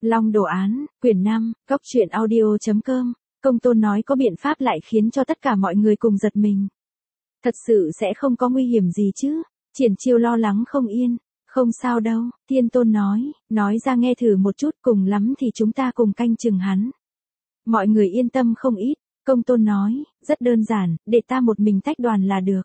Long đồ án, quyển 5, Cốc truyện audio.com, Công Tôn nói có biện pháp lại khiến cho tất cả mọi người cùng giật mình. Thật sự sẽ không có nguy hiểm gì chứ? Triển Chiêu lo lắng không yên. Không sao đâu, Thiên Tôn nói ra nghe thử một chút, cùng lắm thì chúng ta cùng canh chừng hắn. Mọi người yên tâm không ít. Công Tôn nói, rất đơn giản, để ta một mình tách đoàn là được.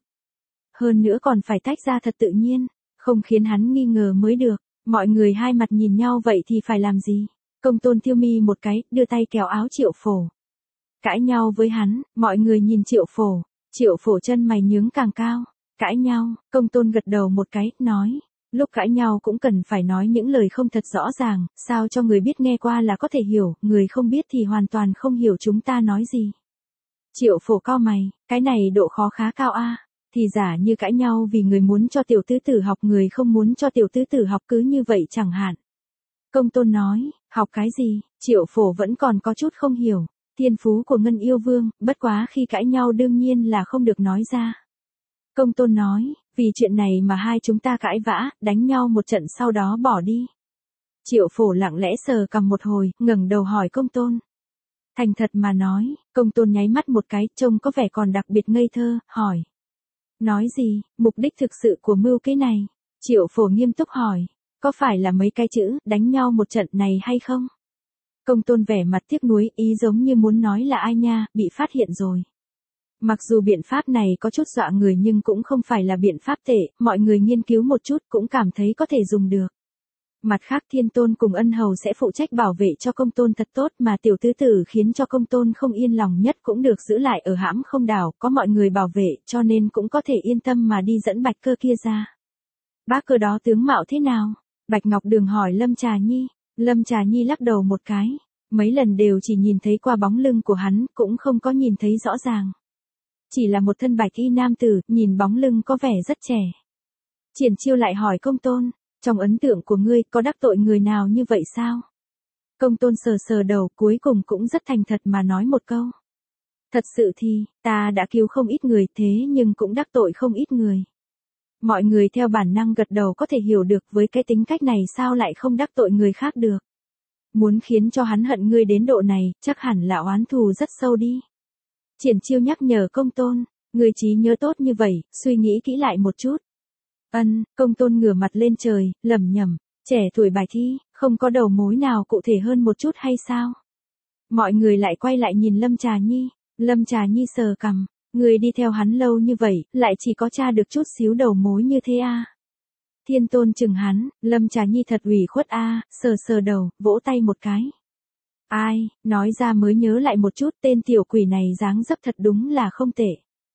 Hơn nữa còn phải tách ra thật tự nhiên, không khiến hắn nghi ngờ mới được. Mọi người hai mặt nhìn nhau vậy thì phải làm gì? Công Tôn thiêu mi một cái, đưa tay kéo áo Triệu Phổ. Cãi nhau với hắn, mọi người nhìn Triệu Phổ chân mày nhướng càng cao. Cãi nhau, Công Tôn gật đầu một cái, nói. Lúc cãi nhau cũng cần phải nói những lời không thật rõ ràng, sao cho người biết nghe qua là có thể hiểu, người không biết thì hoàn toàn không hiểu chúng ta nói gì. Triệu Phổ cau mày, cái này độ khó khá cao a. Thì giả như cãi nhau vì người muốn cho tiểu tứ tử học, người không muốn cho tiểu tứ tử học cứ như vậy chẳng hạn. Công Tôn nói, học cái gì? Triệu Phổ vẫn còn có chút không hiểu. Thiên phú của Ngân Yêu Vương, bất quá khi cãi nhau đương nhiên là không được nói ra. Công Tôn nói, vì chuyện này mà hai chúng ta cãi vã, đánh nhau một trận sau đó bỏ đi. Triệu Phổ lặng lẽ sờ cằm một hồi, ngẩng đầu hỏi Công Tôn. Thành thật mà nói, Công Tôn nháy mắt một cái, trông có vẻ còn đặc biệt ngây thơ, hỏi. Nói gì, mục đích thực sự của mưu kế này? Triệu Phổ nghiêm túc hỏi, có phải là mấy cái chữ, đánh nhau một trận này hay không? Công Tôn vẻ mặt tiếc nuối, ý giống như muốn nói là ai nha, bị phát hiện rồi. Mặc dù biện pháp này có chút dọa người nhưng cũng không phải là biện pháp tệ, mọi người nghiên cứu một chút cũng cảm thấy có thể dùng được. Mặt khác Thiên Tôn cùng Ân Hầu sẽ phụ trách bảo vệ cho Công Tôn thật tốt, mà tiểu tứ tử khiến cho Công Tôn không yên lòng nhất cũng được giữ lại ở Hãm Không Đảo, có mọi người bảo vệ cho nên cũng có thể yên tâm mà đi dẫn Bạch Cơ kia ra. Bác Cơ đó tướng mạo thế nào? Bạch Ngọc Đường hỏi Lâm Trà Nhi. Lâm Trà Nhi lắc đầu một cái, mấy lần đều chỉ nhìn thấy qua bóng lưng của hắn, cũng không có nhìn thấy rõ ràng. Chỉ là một thân bạch y nam tử, nhìn bóng lưng có vẻ rất trẻ. Triển Chiêu lại hỏi Công Tôn, trong ấn tượng của ngươi có đắc tội người nào như vậy sao? Công Tôn sờ sờ đầu, cuối cùng cũng rất thành thật mà nói một câu. Thật sự thì, ta đã cứu không ít người thế nhưng cũng đắc tội không ít người. Mọi người theo bản năng gật đầu, có thể hiểu được với cái tính cách này sao lại không đắc tội người khác được. Muốn khiến cho hắn hận ngươi đến độ này, chắc hẳn là oán thù rất sâu đi. Triển Chiêu nhắc nhở Công Tôn, người trí nhớ tốt như vậy, suy nghĩ kỹ lại một chút. Công Tôn ngửa mặt lên trời, lẩm nhẩm, trẻ tuổi Bạch Y, không có đầu mối nào cụ thể hơn một chút hay sao? Mọi người lại quay lại nhìn Lâm Trà Nhi. Lâm Trà Nhi sờ cằm, người đi theo hắn lâu như vậy, lại chỉ có tra được chút xíu đầu mối như thế à? Thiên Tôn chừng hắn, Lâm Trà Nhi thật ủy khuất a, sờ sờ đầu, vỗ tay một cái. Ai, nói ra mới nhớ lại một chút, tên tiểu quỷ này dáng dấp thật đúng là không tệ.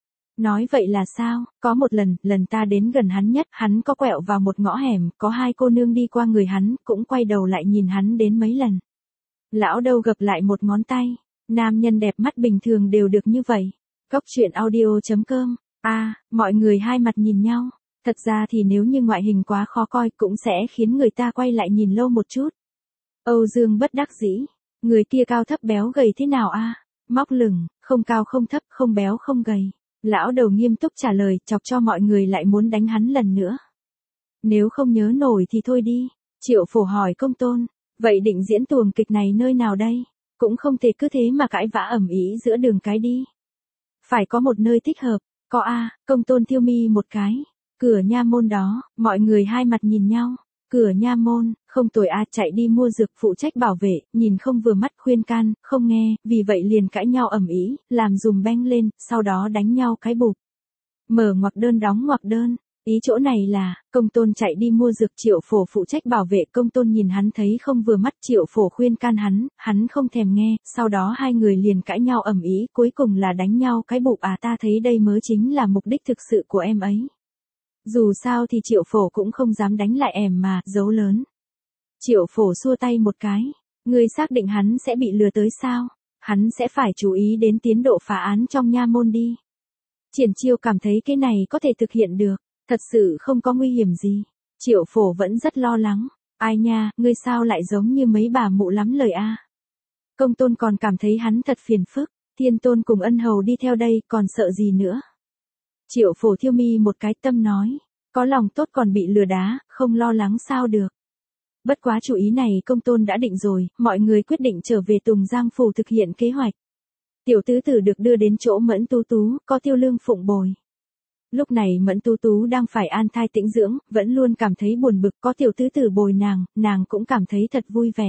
Nói vậy là sao? Có một lần ta đến gần hắn nhất, hắn có quẹo vào một ngõ hẻm, có hai cô nương đi qua người hắn, cũng quay đầu lại nhìn hắn đến mấy lần. Lão đâu gập lại một ngón tay, nam nhân đẹp mắt bình thường đều được như vậy. Cốc truyện audio.com, mọi người hai mặt nhìn nhau, thật ra thì nếu như ngoại hình quá khó coi cũng sẽ khiến người ta quay lại nhìn lâu một chút. Âu Dương bất đắc dĩ. Người kia cao thấp béo gầy thế nào a? Móc lửng, không cao không thấp, không béo không gầy. Lão đầu nghiêm túc trả lời, chọc cho mọi người lại muốn đánh hắn lần nữa. Nếu không nhớ nổi thì thôi đi. Triệu Phổ hỏi Công Tôn, vậy định diễn tuồng kịch này nơi nào đây? Cũng không thể cứ thế mà cãi vã ầm ĩ giữa đường cái đi. Phải có một nơi thích hợp. Có a. Công Tôn thiêu mi một cái. Cửa nha môn đó, mọi người hai mặt nhìn nhau. Cửa nha môn, không tồi a, chạy đi mua dược, phụ trách bảo vệ, nhìn không vừa mắt khuyên can, không nghe, vì vậy liền cãi nhau ầm ĩ, làm dùm beng lên, sau đó đánh nhau cái bụp. Mở ngoặc đơn đóng ngoặc đơn, ý chỗ này là, Công Tôn chạy đi mua dược, Triệu Phổ phụ trách bảo vệ, Công Tôn nhìn hắn thấy không vừa mắt, Triệu Phổ khuyên can hắn không thèm nghe, sau đó hai người liền cãi nhau ầm ĩ, cuối cùng là đánh nhau cái bụp à, ta thấy đây mới chính là mục đích thực sự của em ấy. Dù sao thì Triệu Phổ cũng không dám đánh lại em mà, giấu lớn. Triệu Phổ xua tay một cái, ngươi xác định hắn sẽ bị lừa tới sao? Hắn sẽ phải chú ý đến tiến độ phá án trong nha môn đi. Triển Chiêu cảm thấy cái này có thể thực hiện được, thật sự không có nguy hiểm gì. Triệu Phổ vẫn rất lo lắng, ai nha, ngươi sao lại giống như mấy bà mụ lắm lời a? Công Tôn còn cảm thấy hắn thật phiền phức, Thiên Tôn cùng Ân Hầu đi theo đây, còn sợ gì nữa? Triệu Phổ thiêu mi một cái, tâm nói, có lòng tốt còn bị lừa đá, không lo lắng sao được. Bất quá chủ ý này công tôn đã định rồi, mọi người quyết định trở về Tùng Giang Phủ thực hiện kế hoạch. Tiểu tứ tử được đưa đến chỗ Mẫn Tú Tú, có Tiêu Lương phụng bồi. Lúc này Mẫn Tú Tú đang phải an thai tĩnh dưỡng, vẫn luôn cảm thấy buồn bực, có tiểu tứ tử bồi nàng cũng cảm thấy thật vui vẻ.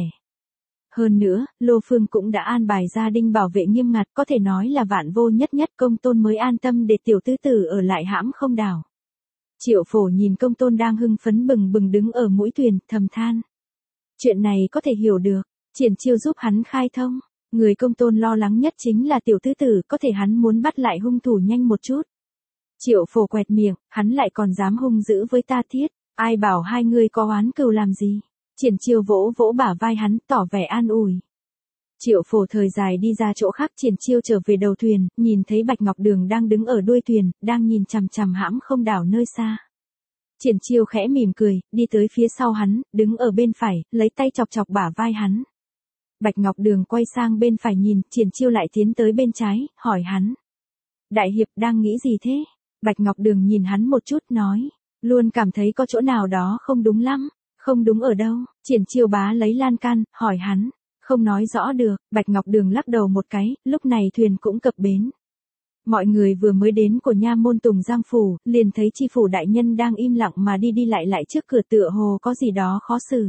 Hơn nữa, Lô Phương cũng đã an bài gia đình bảo vệ nghiêm ngặt, có thể nói là vạn vô nhất nhất, công tôn mới an tâm để tiểu tứ tử ở lại hãm không đảo. Triệu Phổ nhìn công tôn đang hưng phấn bừng bừng đứng ở mũi thuyền, thầm than. Chuyện này có thể hiểu được, Triển Chiêu giúp hắn khai thông, người công tôn lo lắng nhất chính là tiểu tứ tử, có thể hắn muốn bắt lại hung thủ nhanh một chút. Triệu Phổ quẹt miệng, hắn lại còn dám hung dữ với ta thiết, ai bảo hai người có oán cừu làm gì. Triển Chiêu vỗ vỗ bả vai hắn, tỏ vẻ an ủi. Triệu Phổ thời dài đi ra chỗ khác, Triển Chiêu trở về đầu thuyền, nhìn thấy Bạch Ngọc Đường đang đứng ở đuôi thuyền, đang nhìn chằm chằm hãm không đảo nơi xa. Triển Chiêu khẽ mỉm cười, đi tới phía sau hắn, đứng ở bên phải, lấy tay chọc chọc bả vai hắn. Bạch Ngọc Đường quay sang bên phải nhìn, Triển Chiêu lại tiến tới bên trái, hỏi hắn. Đại hiệp đang nghĩ gì thế? Bạch Ngọc Đường nhìn hắn một chút nói, luôn cảm thấy có chỗ nào đó không đúng lắm. Không đúng ở đâu? Triển Chiêu bá lấy lan can, hỏi hắn. Không nói rõ được, Bạch Ngọc Đường lắc đầu một cái, lúc này thuyền cũng cập bến. Mọi người vừa mới đến của nha môn Tùng Giang Phủ, liền thấy tri phủ đại nhân đang im lặng mà đi lại trước cửa, tựa hồ có gì đó khó xử.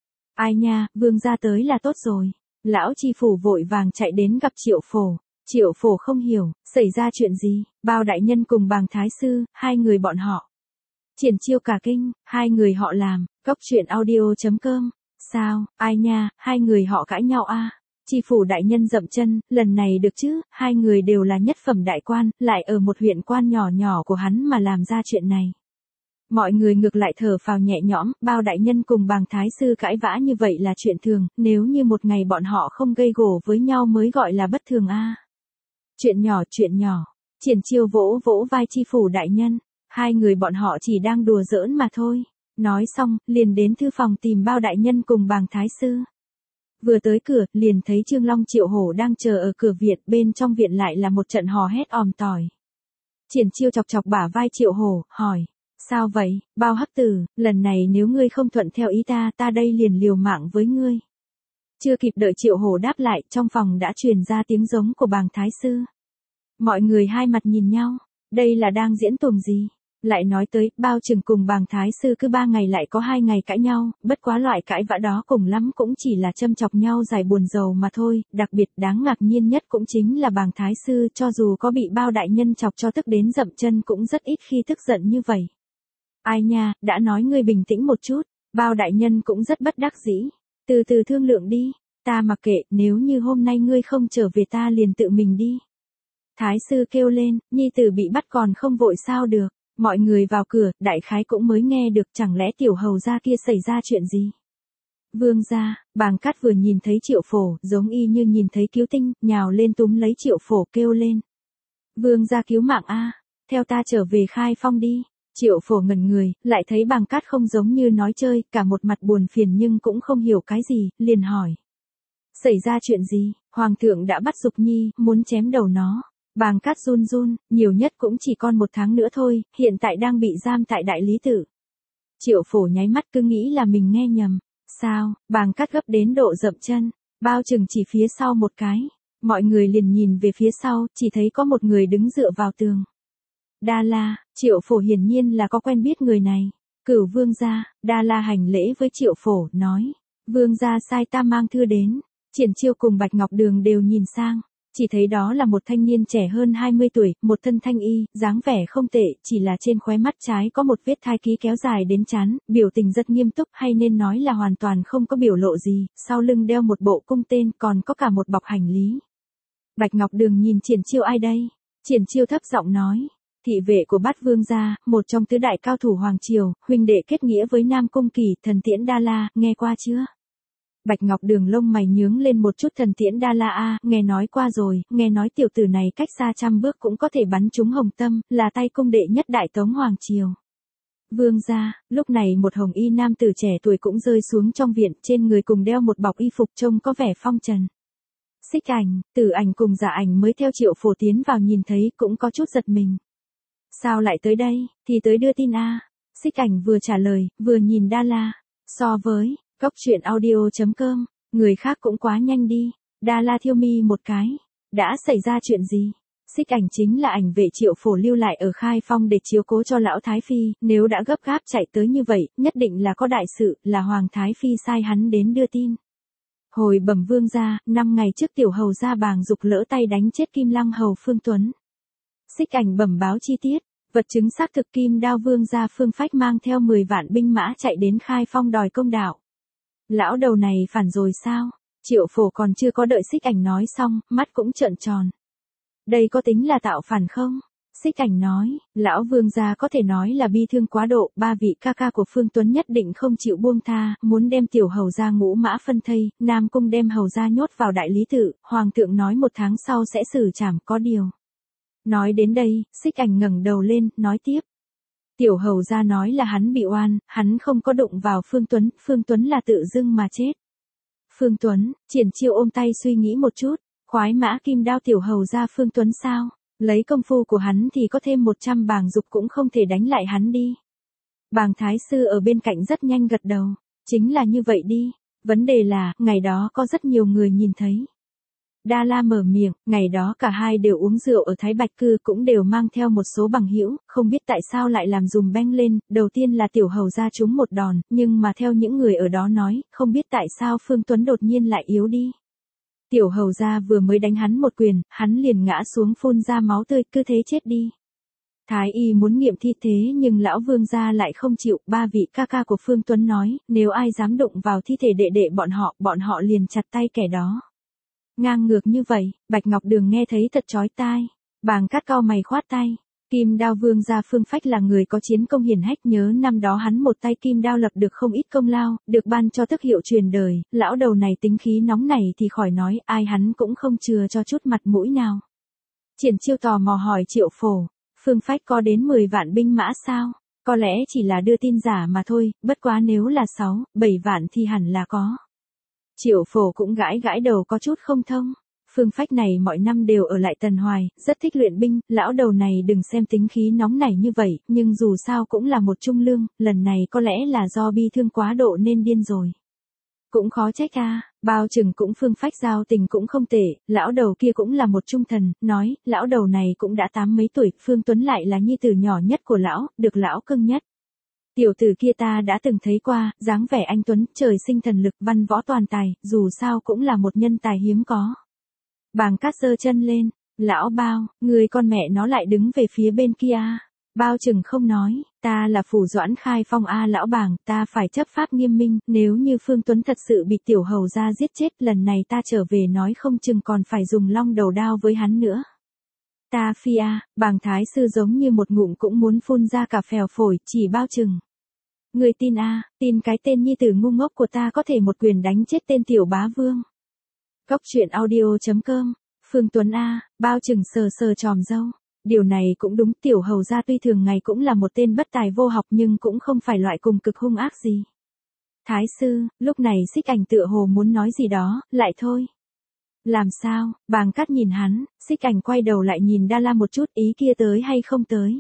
Ai nha, vương gia tới là tốt rồi. Lão tri phủ vội vàng chạy đến gặp Triệu Phổ. Triệu Phổ không hiểu, xảy ra chuyện gì, Bao đại nhân cùng Bàng thái sư, hai người bọn họ. Triển Chiêu cả kinh, hai người họ làm, Cóc Truyện Audio.com. Sao, ai nha, hai người họ cãi nhau à? Tri phủ đại nhân dậm chân, lần này được chứ, hai người đều là nhất phẩm đại quan, lại ở một huyện quan nhỏ nhỏ của hắn mà làm ra chuyện này. Mọi người ngược lại thở phào nhẹ nhõm, Bao đại nhân cùng Bàng thái sư cãi vã như vậy là chuyện thường, nếu như một ngày bọn họ không gây gổ với nhau mới gọi là bất thường a. Chuyện nhỏ. Triển Chiêu vỗ vỗ vai tri phủ đại nhân, hai người bọn họ chỉ đang đùa giỡn mà thôi. Nói xong, liền đến thư phòng tìm Bao đại nhân cùng Bàng thái sư. Vừa tới cửa, liền thấy Trương Long Triệu Hổ đang chờ ở cửa viện, bên trong viện lại là một trận hò hét òm tỏi. Triển Chiêu chọc chọc bả vai Triệu Hổ, hỏi, sao vậy, Bao hắc tử, lần này nếu ngươi không thuận theo ý ta đây liền liều mạng với ngươi. Chưa kịp đợi Triệu Hổ đáp lại, trong phòng đã truyền ra tiếng giống của Bàng thái sư. Mọi người hai mặt nhìn nhau, đây là đang diễn tuồng gì? Lại nói tới, Bao Trừng cùng Bàng thái sư cứ 3 ngày lại có 2 ngày cãi nhau, bất quá loại cãi vã đó cùng lắm cũng chỉ là châm chọc nhau giải buồn rầu mà thôi, đặc biệt đáng ngạc nhiên nhất cũng chính là Bàng thái sư, cho dù có bị Bao đại nhân chọc cho tức đến dậm chân cũng rất ít khi tức giận như vậy. Ai nha, đã nói ngươi bình tĩnh một chút, Bao đại nhân cũng rất bất đắc dĩ, từ từ thương lượng đi, ta mặc kệ, nếu như hôm nay ngươi không trở về ta liền tự mình đi. Thái sư kêu lên, nhi tử bị bắt còn không vội sao được. Mọi người vào cửa, đại khái cũng mới nghe được, chẳng lẽ tiểu hầu gia kia xảy ra chuyện gì. Vương gia, Bàng Cát vừa nhìn thấy Triệu Phổ, giống y như nhìn thấy cứu tinh, nhào lên túm lấy Triệu Phổ kêu lên. Vương gia cứu mạng a, theo ta trở về khai phong đi. Triệu Phổ ngẩn người, lại thấy Bàng Cát không giống như nói chơi, cả một mặt buồn phiền nhưng cũng không hiểu cái gì, liền hỏi. Xảy ra chuyện gì, Hoàng thượng đã bắt Dục Nhi, muốn chém đầu nó. Bàng Cát run, nhiều nhất cũng chỉ còn 1 tháng nữa thôi, hiện tại đang bị giam tại Đại Lý Tự. Triệu Phổ nháy mắt cứ nghĩ là mình nghe nhầm. Sao, Bàng Cát gấp đến độ dậm chân, Bao Trừng chỉ phía sau một cái. Mọi người liền nhìn về phía sau, chỉ thấy có một người đứng dựa vào tường. Đa La, Triệu Phổ hiển nhiên là có quen biết người này. Cửu vương gia, Đa La hành lễ với Triệu Phổ, nói. Vương gia sai ta mang thư đến. Triển Chiêu cùng Bạch Ngọc Đường đều nhìn sang. Chỉ thấy đó là một thanh niên trẻ hơn 20 tuổi, một thân thanh y, dáng vẻ không tệ, chỉ là trên khóe mắt trái có một vết thai ký kéo dài đến trán, biểu tình rất nghiêm túc, hay nên nói là hoàn toàn không có biểu lộ gì, sau lưng đeo một bộ cung tên, còn có cả một bọc hành lý. Bạch Ngọc Đường nhìn Triển Chiêu ai đây? Triển Chiêu thấp giọng nói, thị vệ của Bát vương gia, một trong tứ đại cao thủ hoàng triều, huynh đệ kết nghĩa với Nam Cung Kỳ, Thần Tiễn Đa La, nghe qua chưa? Bạch Ngọc Đường lông mày nhướng lên một chút. Thần Tiễn Đa La a, nghe nói qua rồi, nghe nói tiểu tử này cách xa 100 bước cũng có thể bắn trúng hồng tâm, là tay cung đệ nhất đại Tống hoàng triều. Vương gia, lúc này một hồng y nam tử trẻ tuổi cũng rơi xuống trong viện, trên người cùng đeo một bọc y phục trông có vẻ phong trần. Xích Ảnh, Tử Ảnh cùng Dạ Ảnh mới theo Triệu Phổ tiến vào nhìn thấy cũng có chút giật mình. Sao lại tới đây, thì tới đưa tin a. Xích Ảnh vừa trả lời, vừa nhìn Đa La. So với, Cốc truyện audio.com, người khác cũng quá nhanh đi. Đa La thiêu mi một cái. Đã xảy ra chuyện gì? Xích ảnh chính là ảnh vệ Triệu Phổ lưu lại ở Khai Phong để chiếu cố cho lão Thái Phi, nếu đã gấp gáp chạy tới như vậy, nhất định là có đại sự, là Hoàng Thái Phi sai hắn đến đưa tin. Hồi bẩm vương gia, 5 ngày trước tiểu hầu gia Bàng Dục lỡ tay đánh chết Kim Lăng hầu Phương Tuấn. Xích ảnh bẩm báo chi tiết, vật chứng xác thực Kim Đao vương gia Phương Phách mang theo 10 vạn binh mã chạy đến Khai Phong đòi công đạo. Lão đầu này phản rồi sao? Triệu Phổ còn chưa có đợi xích ảnh nói xong, mắt cũng trợn tròn. Đây có tính là tạo phản không? Xích ảnh nói, lão vương gia có thể nói là bi thương quá độ, 3 vị ca ca của Phương Tuấn nhất định không chịu buông tha, muốn đem tiểu hầu gia ngũ mã phân thây, Nam Cung đem hầu gia nhốt vào đại lý tự, hoàng thượng nói 1 tháng sau sẽ xử trảm, có điều. Nói đến đây, xích ảnh ngẩng đầu lên, nói tiếp. Tiểu hầu gia nói là hắn bị oan, hắn không có đụng vào Phương Tuấn là tự dưng mà chết. Phương Tuấn, Triển Chiêu ôm tay suy nghĩ một chút, khoái mã kim đao tiểu hầu gia Phương Tuấn sao? Lấy công phu của hắn thì có thêm 100 Bàng Dục cũng không thể đánh lại hắn đi. Bàng Thái Sư ở bên cạnh rất nhanh gật đầu, chính là như vậy đi, vấn đề là, ngày đó có rất nhiều người nhìn thấy. Đa La mở miệng, ngày đó cả hai đều uống rượu ở Thái Bạch Cư cũng đều mang theo một số bằng hữu, không biết tại sao lại làm dùm beng lên, đầu tiên là tiểu hầu gia trúng một đòn, nhưng mà theo những người ở đó nói, không biết tại sao Phương Tuấn đột nhiên lại yếu đi. Tiểu hầu gia vừa mới đánh hắn một quyền, hắn liền ngã xuống phun ra máu tươi, cứ thế chết đi. Thái y muốn nghiệm thi thế nhưng lão vương gia lại không chịu, 3 vị ca ca của Phương Tuấn nói, nếu ai dám đụng vào thi thể đệ đệ bọn họ liền chặt tay kẻ đó. Ngang ngược như vậy, Bạch Ngọc Đường nghe thấy thật chói tai. Bàng Cát cau mày khoát tay. Kim Đao vương gia Phương Phách là người có chiến công hiển hách, nhớ năm đó hắn một tay kim đao lập được không ít công lao, được ban cho tước hiệu truyền đời, lão đầu này tính khí nóng này thì khỏi nói, ai hắn cũng không chừa cho chút mặt mũi nào. Triển Chiêu tò mò hỏi Triệu Phổ, Phương Phách có đến 10 vạn binh mã sao? Có lẽ chỉ là đưa tin giả mà thôi, bất quá nếu là 6, 7 vạn thì hẳn là có. Triệu Phổ cũng gãi gãi đầu có chút không thông. Phương Phách này mọi năm đều ở lại Tần Hoài, rất thích luyện binh, lão đầu này đừng xem tính khí nóng nảy như vậy, nhưng dù sao cũng là một trung lương, lần này có lẽ là do bi thương quá độ nên điên rồi. Cũng khó trách a, bao chừng cũng Phương Phách giao tình cũng không tệ, lão đầu kia cũng là một trung thần, nói, lão đầu này cũng đã 80 mấy tuổi, Phương Tuấn lại là nhi tử nhỏ nhất của lão, được lão cưng nhất. Tiểu tử kia ta đã từng thấy qua, dáng vẻ anh tuấn, trời sinh thần lực, văn võ toàn tài, dù sao cũng là một nhân tài hiếm có. Bàng Cát giơ chân lên, lão Bao, người con mẹ nó lại đứng về phía bên kia. Bao chừng không nói, ta là phủ doãn Khai Phong lão Bàng, ta phải chấp pháp nghiêm minh, nếu như Phương Tuấn thật sự bị tiểu hầu gia giết chết, lần này ta trở về nói không chừng còn phải dùng long đầu đao với hắn nữa. Ta phi Bàng Thái Sư giống như một ngụm cũng muốn phun ra cả phèo phổi, chỉ bao chừng. Người tin tin cái tên nhi tử ngu ngốc của ta có thể một quyền đánh chết tên tiểu bá vương. Cốc truyện audio.com, Phương Tuấn bao chừng sờ sờ tròm râu. Điều này cũng đúng, tiểu hầu gia tuy thường ngày cũng là một tên bất tài vô học nhưng cũng không phải loại cùng cực hung ác gì. Thái sư, lúc này xích ảnh tựa hồ muốn nói gì đó, lại thôi. Làm sao? Bàng Cát nhìn hắn, xích ảnh quay đầu lại nhìn Đa La một chút, ý kia tới hay không tới.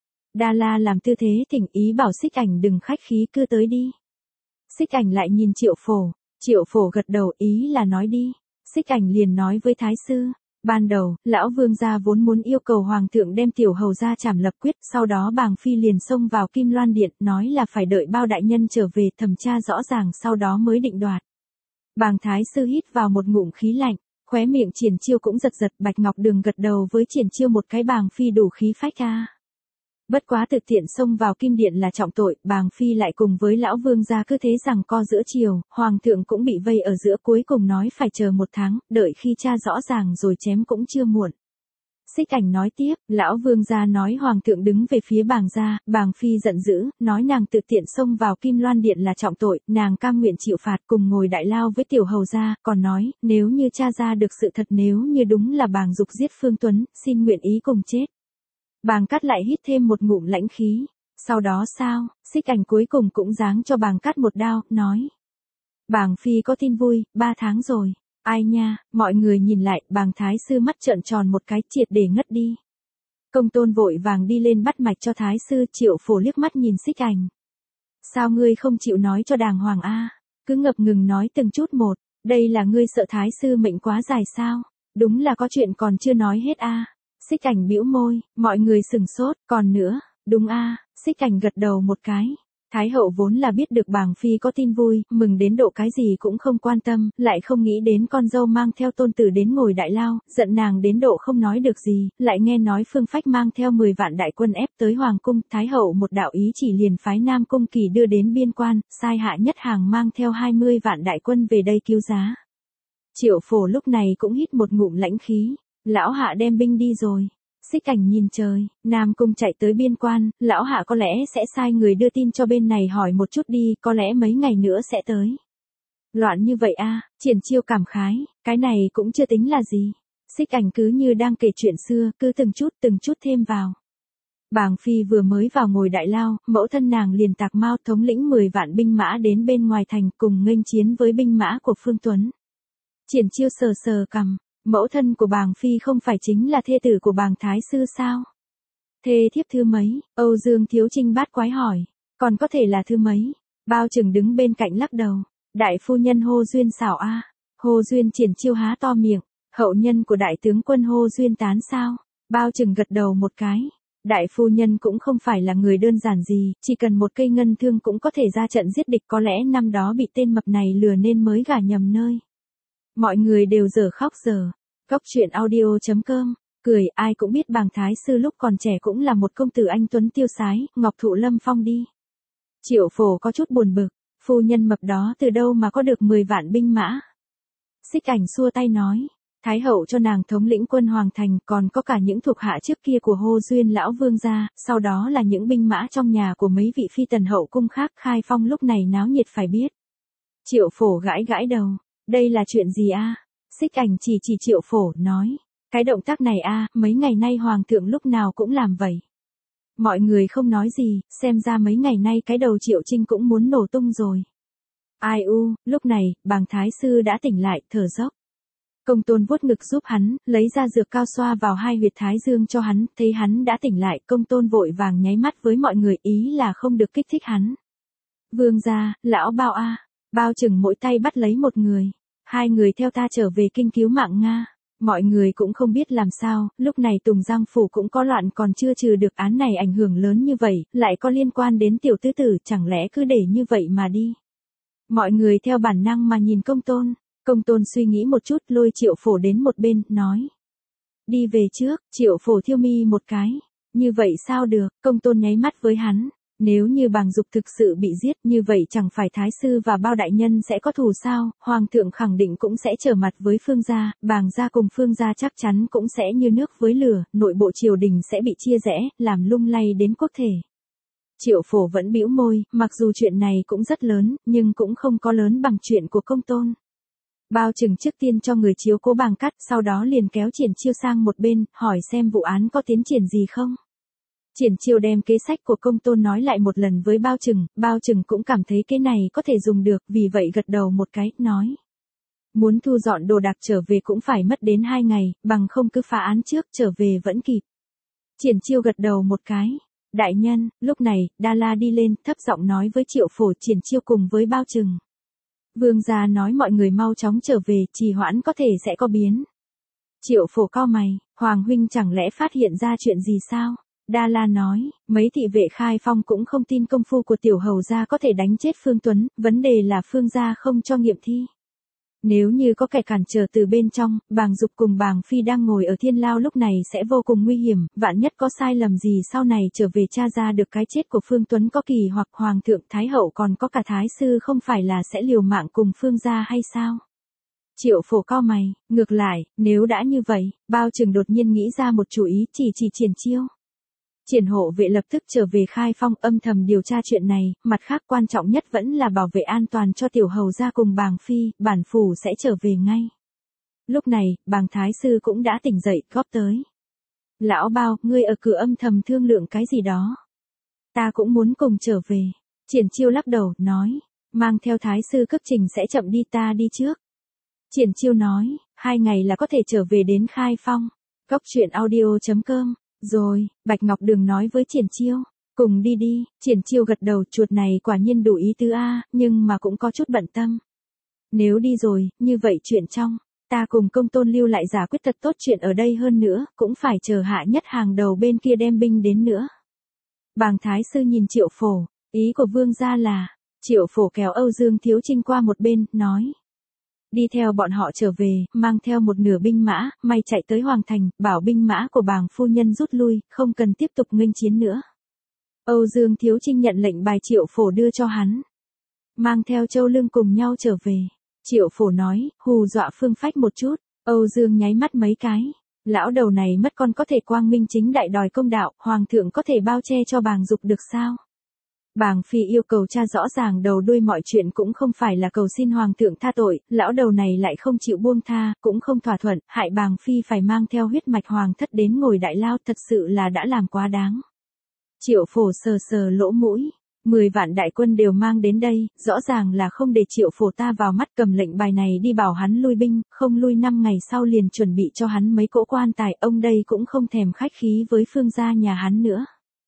Đa La làm tư thế thỉnh ý bảo xích ảnh đừng khách khí, cứ tới đi. Xích ảnh lại nhìn Triệu Phổ gật đầu, ý là nói đi. Xích ảnh liền nói với Thái sư, ban đầu, lão vương gia vốn muốn yêu cầu hoàng thượng đem tiểu hầu gia trảm lập quyết, sau đó Bàng Phi liền xông vào Kim Loan Điện, nói là phải đợi Bao đại nhân trở về thẩm tra rõ ràng sau đó mới định đoạt. Bàng Thái sư hít vào một ngụm khí lạnh, khóe miệng Triển Chiêu cũng giật giật, Bạch Ngọc Đường gật đầu với Triển Chiêu một cái, Bàng Phi đủ khí phách Bất quá thực tiện xông vào Kim Điện là trọng tội, Bàng Phi lại cùng với lão vương gia cứ thế rằng co giữa chiều, hoàng thượng cũng bị vây ở giữa, cuối cùng nói phải chờ 1 tháng, đợi khi tra rõ ràng rồi chém cũng chưa muộn. Xích ảnh nói tiếp, lão vương gia nói hoàng thượng đứng về phía Bàng gia, Bàng Phi giận dữ, nói nàng tự tiện xông vào Kim Loan Điện là trọng tội, nàng cam nguyện chịu phạt cùng ngồi đại lao với tiểu hầu gia, còn nói, nếu như tra ra được sự thật, nếu như đúng là Bàng Dục giết Phương Tuấn, xin nguyện ý cùng chết. Bàng Cát lại hít thêm một ngụm lãnh khí. Sau đó sao? Xích ảnh cuối cùng cũng giáng cho Bàng Cát một đao, nói. Bàng Phi có tin vui, 3 tháng rồi. Ai nha, mọi người nhìn lại, Bàng Thái sư mắt trợn tròn một cái, triệt để ngất đi. Công tôn vội vàng đi lên bắt mạch cho Thái sư, Triệu Phổ liếc mắt nhìn xích ảnh. Sao ngươi không chịu nói cho đàng hoàng cứ ngập ngừng nói từng chút một, đây là ngươi sợ thái sư mệnh quá dài sao? Đúng là có chuyện còn chưa nói hết a. Xích Ảnh bĩu môi, mọi người sừng sốt, còn nữa, đúng a. Xích Ảnh gật đầu một cái. Thái hậu vốn là biết được bàng phi có tin vui, mừng đến độ cái gì cũng không quan tâm, lại không nghĩ đến con dâu mang theo tôn tử đến ngồi đại lao, giận nàng đến độ không nói được gì, lại nghe nói Phương Phách mang theo 10 vạn đại quân ép tới hoàng cung, Thái hậu một đạo ý chỉ liền phái Nam Cung Kỳ đưa đến biên quan, sai Hạ Nhất Hàng mang theo 20 vạn đại quân về đây cứu giá. Triệu Phổ lúc này cũng hít một ngụm lãnh khí, lão Hạ đem binh đi rồi. Xích Ảnh nhìn trời, Nam Cung chạy tới biên quan, lão Hạ có lẽ sẽ sai người đưa tin cho bên này hỏi một chút đi, có lẽ mấy ngày nữa sẽ tới. Loạn như vậy a. Triển Chiêu cảm khái, cái này cũng chưa tính là gì. Xích Ảnh cứ như đang kể chuyện xưa, cứ từng chút thêm vào. Bàng Phi vừa mới vào ngồi đại lao, mẫu thân nàng liền Tạc Mao thống lĩnh 10 vạn binh mã đến bên ngoài thành cùng nghênh chiến với binh mã của Phương Tuấn. Triển Chiêu sờ sờ cằm. Mẫu thân của Bàng Phi không phải chính là thê tử của Bàng Thái Sư sao? Thê thiếp thứ mấy? Âu Dương Thiếu Trinh bát quái hỏi. Còn có thể là thứ mấy? Bao Trừng đứng bên cạnh lắc đầu. Đại phu nhân Hô Duyên xảo a. Hô Duyên. Triển Chiêu há to miệng. Hậu nhân của đại tướng quân Hô Duyên tán sao? Bao Trừng gật đầu một cái. Đại phu nhân cũng không phải là người đơn giản gì, chỉ cần một cây ngân thương cũng có thể ra trận giết địch, có lẽ năm đó bị tên mập này lừa nên mới gả nhầm nơi. Mọi người đều dở khóc dở. Góc truyện audio.com, cười, ai cũng biết Bàng Thái Sư lúc còn trẻ cũng là một công tử anh tuấn tiêu sái, ngọc thụ lâm phong đi. Triệu Phổ có chút buồn bực, phu nhân mập đó từ đâu mà có được 10 vạn binh mã. Xích Ảnh xua tay nói, Thái hậu cho nàng thống lĩnh quân hoàng thành, còn có cả những thuộc hạ trước kia của Hô Duyên lão vương gia, sau đó là những binh mã trong nhà của mấy vị phi tần hậu cung khác, khai phong lúc này náo nhiệt phải biết. Triệu Phổ gãi gãi đầu, đây là chuyện gì a? Xích Ảnh chỉ Triệu Phổ, nói, cái động tác này a, mấy ngày nay hoàng thượng lúc nào cũng làm vậy. Mọi người không nói gì, xem ra mấy ngày nay cái đầu Triệu Trinh cũng muốn nổ tung rồi. Ai u, lúc này, Bàng Thái Sư đã tỉnh lại, thở dốc. Công Tôn vuốt ngực giúp hắn, lấy ra dược cao xoa vào hai huyệt thái dương cho hắn, thấy hắn đã tỉnh lại, Công Tôn vội vàng nháy mắt với mọi người, ý là không được kích thích hắn. Vương gia, lão Bao a. Bao Trừng mỗi tay bắt lấy một người. Hai người theo ta trở về kinh cứu mạng Nga. Mọi người cũng không biết làm sao, lúc này Tùng Giang Phủ cũng có loạn, còn chưa trừ được án này ảnh hưởng lớn như vậy, lại có liên quan đến tiểu tứ tử, chẳng lẽ cứ để như vậy mà đi. Mọi người theo bản năng mà nhìn Công Tôn. Công Tôn suy nghĩ một chút, lôi Triệu Phổ đến một bên, nói. Đi về trước. Triệu Phổ thiêu mi một cái. Như vậy sao được? Công Tôn nháy mắt với hắn. Nếu như Bàng Dục thực sự bị giết, như vậy chẳng phải Thái Sư và Bao đại nhân sẽ có thù sao? Hoàng thượng khẳng định cũng sẽ trở mặt với Phương gia, Bàng gia cùng Phương gia chắc chắn cũng sẽ như nước với lửa, nội bộ triều đình sẽ bị chia rẽ, làm lung lay đến quốc thể. Triệu Phổ vẫn bĩu môi, mặc dù chuyện này cũng rất lớn, nhưng cũng không có lớn bằng chuyện của Công Tôn. Bao Trừng trước tiên cho người chiếu cố Bàng Cát, sau đó liền kéo Triển Chiêu sang một bên, hỏi xem vụ án có tiến triển gì không. Triển Chiêu đem kế sách của Công Tôn nói lại một lần với Bao Trừng cũng cảm thấy cái này có thể dùng được, vì vậy gật đầu một cái, nói. Muốn thu dọn đồ đạc trở về cũng phải mất đến 2 ngày, bằng không cứ phá án trước, trở về vẫn kịp. Triển Chiêu gật đầu một cái. Đại nhân, lúc này, Đa La đi lên, thấp giọng nói với Triệu Phổ, Triển Chiêu cùng với Bao Trừng. Vương gia nói mọi người mau chóng trở về, trì hoãn có thể sẽ có biến. Triệu Phổ cau mày, Hoàng huynh chẳng lẽ phát hiện ra chuyện gì sao? Đa La nói, mấy thị vệ khai phong cũng không tin công phu của tiểu hầu gia có thể đánh chết Phương Tuấn, vấn đề là Phương gia không cho nghiệm thi. Nếu như có kẻ cản trở từ bên trong, Bàng Dục cùng Bàng Phi đang ngồi ở thiên lao lúc này sẽ vô cùng nguy hiểm, vạn nhất có sai lầm gì sau này trở về tra ra được cái chết của Phương Tuấn có kỳ hoặc Hoàng thượng Thái hậu còn có cả Thái sư không phải là sẽ liều mạng cùng Phương gia hay sao? Triệu Phổ cau mày, ngược lại, nếu đã như vậy, Bao Trừng đột nhiên nghĩ ra một chủ ý, chỉ Triển Chiêu. Triển hộ vệ lập tức trở về khai phong âm thầm điều tra chuyện này, mặt khác quan trọng nhất vẫn là bảo vệ an toàn cho tiểu hầu gia cùng Bàng Phi, bản phủ sẽ trở về ngay. Lúc này, Bàng Thái Sư cũng đã tỉnh dậy, góp tới. Lão Bao, ngươi ở cửa âm thầm thương lượng cái gì đó. Ta cũng muốn cùng trở về. Triển Chiêu lắc đầu, nói, mang theo Thái Sư cước trình sẽ chậm đi, ta đi trước. Triển Chiêu nói, 2 ngày là có thể trở về đến khai phong. Góc truyện audio.com. Rồi, Bạch Ngọc Đường nói với Triển Chiêu, Cùng đi đi, Triển Chiêu gật đầu, chuột này quả nhiên đủ ý tứ a, nhưng mà cũng có chút bận tâm. Nếu đi rồi, như vậy chuyện trong, ta cùng Công Tôn lưu lại giả quyết thật tốt chuyện ở đây hơn nữa, cũng phải chờ Hạ Nhất hàng đầu bên kia đem binh đến nữa. Bàng Thái Sư nhìn Triệu Phổ, ý của vương gia là, Triệu Phổ kéo Âu Dương Thiếu Trinh qua một bên, nói. Đi theo bọn họ trở về, mang theo một nửa binh mã, may chạy tới Hoàng Thành, bảo binh mã của Bàng phu nhân rút lui, không cần tiếp tục nghênh chiến nữa. Âu Dương Thiếu Trinh nhận lệnh bài Triệu Phổ đưa cho hắn. Mang theo Châu Lương cùng nhau trở về. Triệu Phổ nói, hù dọa Phương Phách một chút. Âu Dương nháy mắt mấy cái. Lão đầu này mất con có thể quang minh chính đại đòi công đạo, Hoàng thượng có thể bao che cho Bàng Dục được sao? Bàng Phi yêu cầu tra rõ ràng đầu đuôi mọi chuyện cũng không phải là cầu xin Hoàng thượng tha tội, lão đầu này lại không chịu buông tha, cũng không thỏa thuận, hại Bàng Phi phải mang theo huyết mạch Hoàng thất đến ngồi đại lao, thật sự là đã làm quá đáng. Triệu Phổ sờ sờ lỗ mũi, 10 vạn đại quân đều mang đến đây, rõ ràng là không để Triệu Phổ ta vào mắt, cầm lệnh bài này đi bảo hắn lui binh, không lui 5 ngày sau liền chuẩn bị cho hắn mấy cỗ quan tài, ông đây cũng không thèm khách khí với phương gia nhà hắn nữa.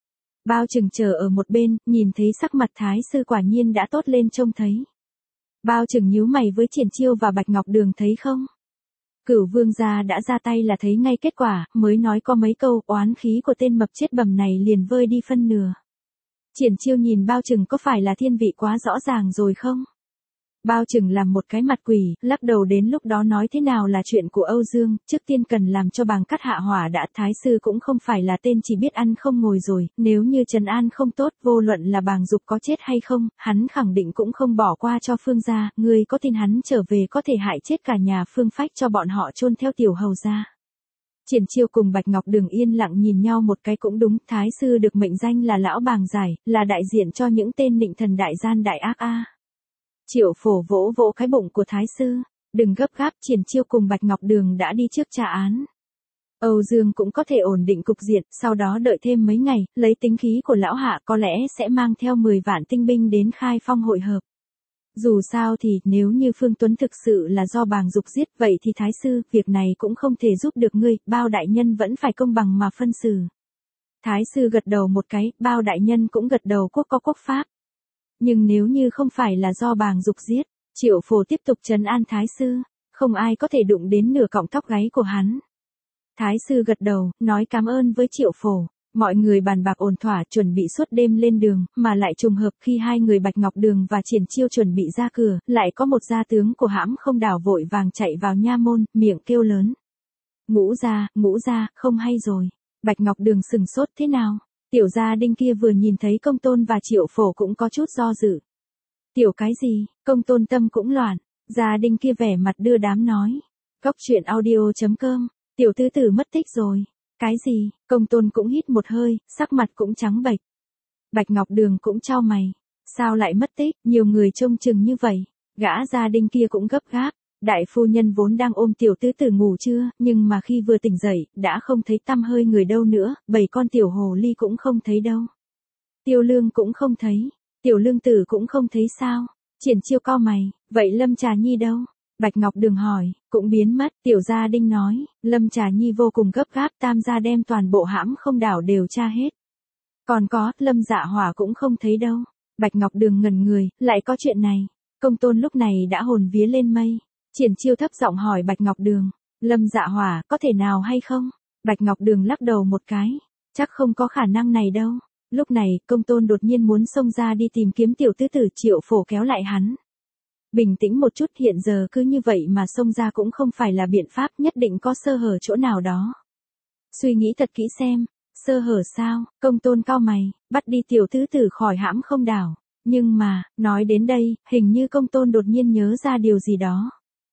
Bao Trừng chờ ở một bên, nhìn thấy sắc mặt Thái Sư quả nhiên đã tốt lên trông thấy. Bao Trừng nhíu mày với Triển Chiêu và Bạch Ngọc Đường thấy không? Cửu vương gia đã ra tay là thấy ngay kết quả, mới nói có mấy câu, oán khí của tên mập chết bầm này liền vơi đi phân nửa. Triển Chiêu nhìn Bao Trừng có phải là thiên vị quá rõ ràng rồi không? Bao Trừng làm một cái mặt quỷ, lắc đầu, đến lúc đó nói thế nào là chuyện của Âu Dương, trước tiên cần làm cho Bàng Cát hạ hỏa đã. Thái Sư cũng không phải là tên chỉ biết ăn không ngồi rồi, nếu như trấn an không tốt, vô luận là Bàng Dục có chết hay không, hắn khẳng định cũng không bỏ qua cho Phương gia, ngươi có tin hắn trở về có thể hại chết cả nhà Phương Phách cho bọn họ chôn theo tiểu hầu gia. Triển Chiêu cùng Bạch Ngọc Đường yên lặng nhìn nhau một cái, cũng đúng, Thái Sư được mệnh danh là lão Bàng giải, là đại diện cho những tên nịnh thần đại gian đại ác a. Triệu Phổ vỗ vỗ cái bụng của Thái Sư, đừng gấp gáp, Triển Chiêu cùng Bạch Ngọc Đường đã đi trước trả án. Âu Dương cũng có thể ổn định cục diện, sau đó đợi thêm mấy ngày, lấy tính khí của lão hạ có lẽ sẽ mang theo 10 vạn tinh binh đến Khai Phong hội hợp. Dù sao thì, nếu như Phương Tuấn thực sự là do Bàng Dục giết, vậy thì Thái Sư, việc này cũng không thể giúp được ngươi, Bao đại nhân vẫn phải công bằng mà phân xử. Thái Sư gật đầu một cái, Bao đại nhân cũng gật đầu, quốc có quốc pháp. Nhưng nếu như không phải là do Bàng Dục giết, Triệu Phổ tiếp tục trấn an Thái Sư, không ai có thể đụng đến nửa cọng tóc gáy của hắn. Thái Sư gật đầu, nói cảm ơn với Triệu Phổ. Mọi người bàn bạc ổn thỏa, chuẩn bị suốt đêm lên đường, mà lại trùng hợp khi hai người Bạch Ngọc Đường và Triển Chiêu chuẩn bị ra cửa, lại có một gia tướng của hãm không đảo vội vàng chạy vào nha môn, miệng kêu lớn. Ngũ gia, không hay rồi. Bạch Ngọc Đường sừng sốt, thế nào? Tiểu gia đinh kia vừa nhìn thấy Công Tôn và Triệu Phổ cũng có chút do dự. Tiểu cái gì? Công Tôn tâm cũng loạn. Gia đinh kia vẻ mặt đưa đám nói. Góc truyện audio.com, tiểu tứ tử mất tích rồi. Cái gì? Công Tôn cũng hít một hơi, sắc mặt cũng trắng bệch. Bạch Ngọc Đường cũng chau mày. Sao lại mất tích, nhiều người trông chừng như vậy. Gã gia đinh kia cũng gấp gáp. Đại phu nhân vốn đang ôm tiểu tứ tử ngủ trưa, nhưng mà khi vừa tỉnh dậy, đã không thấy tăm hơi người đâu nữa, 7 con tiểu hồ ly cũng không thấy đâu. Tiêu Lương cũng không thấy, tiểu Lương tử cũng không thấy sao. Triển Chiêu cau mày, vậy Lâm Trà Nhi đâu? Bạch Ngọc Đường hỏi, cũng biến mất, tiểu gia đinh nói, Lâm Trà Nhi vô cùng gấp gáp, tam gia đem toàn bộ hãm không đảo đều tra hết. Còn có, Lâm Dạ Hỏa cũng không thấy đâu. Bạch Ngọc Đường ngẩn người, lại có chuyện này. Công Tôn lúc này đã hồn vía lên mây. Triển Chiêu thấp giọng hỏi Bạch Ngọc Đường, Lâm Dạ Hỏa, có thể nào hay không? Bạch Ngọc Đường lắc đầu một cái, chắc không có khả năng này đâu. Lúc này, Công Tôn đột nhiên muốn xông ra đi tìm kiếm tiểu tứ tử, Triệu Phổ kéo lại hắn. Bình tĩnh một chút, hiện giờ cứ như vậy mà xông ra cũng không phải là biện pháp, nhất định có sơ hở chỗ nào đó. Suy nghĩ thật kỹ xem, sơ hở sao? Công Tôn cau mày, bắt đi tiểu tứ tử khỏi hãm không đảo. Nhưng mà, nói đến đây, hình như Công Tôn đột nhiên nhớ ra điều gì đó.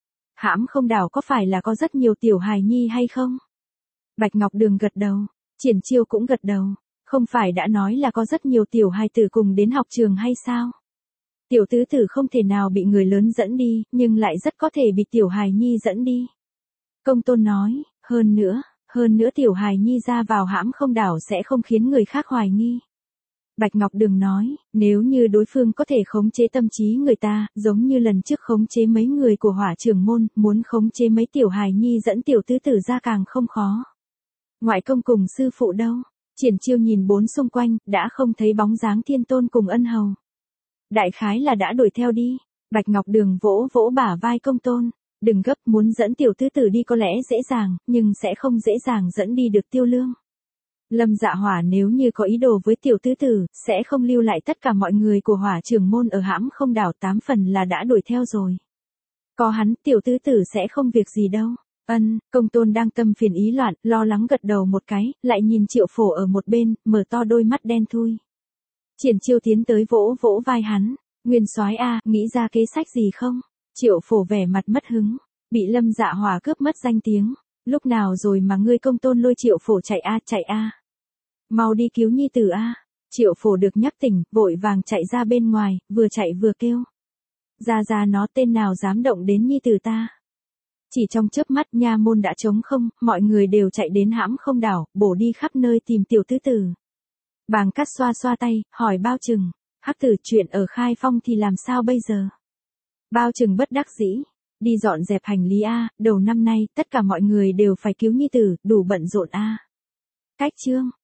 Hãm không đảo có phải là có rất nhiều tiểu hài nhi hay không? Bạch Ngọc Đường gật đầu, Triển Chiêu cũng gật đầu, không phải đã nói là có rất nhiều tiểu hài tử cùng đến học trường hay sao? Tiểu tứ tử không thể nào bị người lớn dẫn đi, nhưng lại rất có thể bị tiểu hài nhi dẫn đi. Công Tôn nói, hơn nữa tiểu hài nhi ra vào hãm không đảo sẽ không khiến người khác hoài nghi. Bạch Ngọc Đường nói, nếu như đối phương có thể khống chế tâm trí người ta, giống như lần trước khống chế mấy người của Hỏa Trưởng môn, muốn khống chế mấy tiểu hài nhi dẫn tiểu tứ tử ra càng không khó. Ngoại công cùng sư phụ đâu? Triển Chiêu nhìn bốn xung quanh, đã không thấy bóng dáng Thiên Tôn cùng Ân Hầu. Đại khái là đã đuổi theo đi. Bạch Ngọc Đường vỗ vỗ bả vai Công Tôn. Đừng gấp, muốn dẫn tiểu tứ tử đi có lẽ dễ dàng, nhưng sẽ không dễ dàng dẫn đi được Tiêu Lương. Lâm Dạ Hỏa nếu như có ý đồ với tiểu tứ tử, sẽ không lưu lại tất cả mọi người của Hỏa Trưởng môn ở Hãm Không đảo, 8 phần là đã đuổi theo rồi. Có hắn, tiểu tứ tử sẽ không việc gì đâu. Công Tôn đang tâm phiền ý loạn, lo lắng gật đầu một cái, lại nhìn Triệu Phổ ở một bên, mở to đôi mắt đen thui. Triển Chiêu tiến tới vỗ vỗ vai hắn. Nguyên soái a, nghĩ ra kế sách gì không? Triệu Phổ vẻ mặt mất hứng, bị Lâm Dạ Hỏa cướp mất danh tiếng. Lúc nào rồi mà ngươi Công Tôn lôi Triệu Phổ chạy a. Mau đi cứu nhi tử a. Triệu Phổ được nhắc tỉnh, vội vàng chạy ra bên ngoài, vừa chạy vừa kêu. Ra nó, tên nào dám động đến nhi tử ta. Chỉ trong chớp mắt nha môn đã trống không, mọi người đều chạy đến Hãm Không đảo, bổ đi khắp nơi tìm tiểu tứ tử. Bàng Cát xoa xoa tay, hỏi Bao Trừng, Hắc Tử, chuyện ở Khai Phong thì làm sao bây giờ? Bao Trừng bất đắc dĩ, đi dọn dẹp hành lý a, đầu năm nay tất cả mọi người đều phải cứu nhi tử, đủ bận rộn a. Cách chương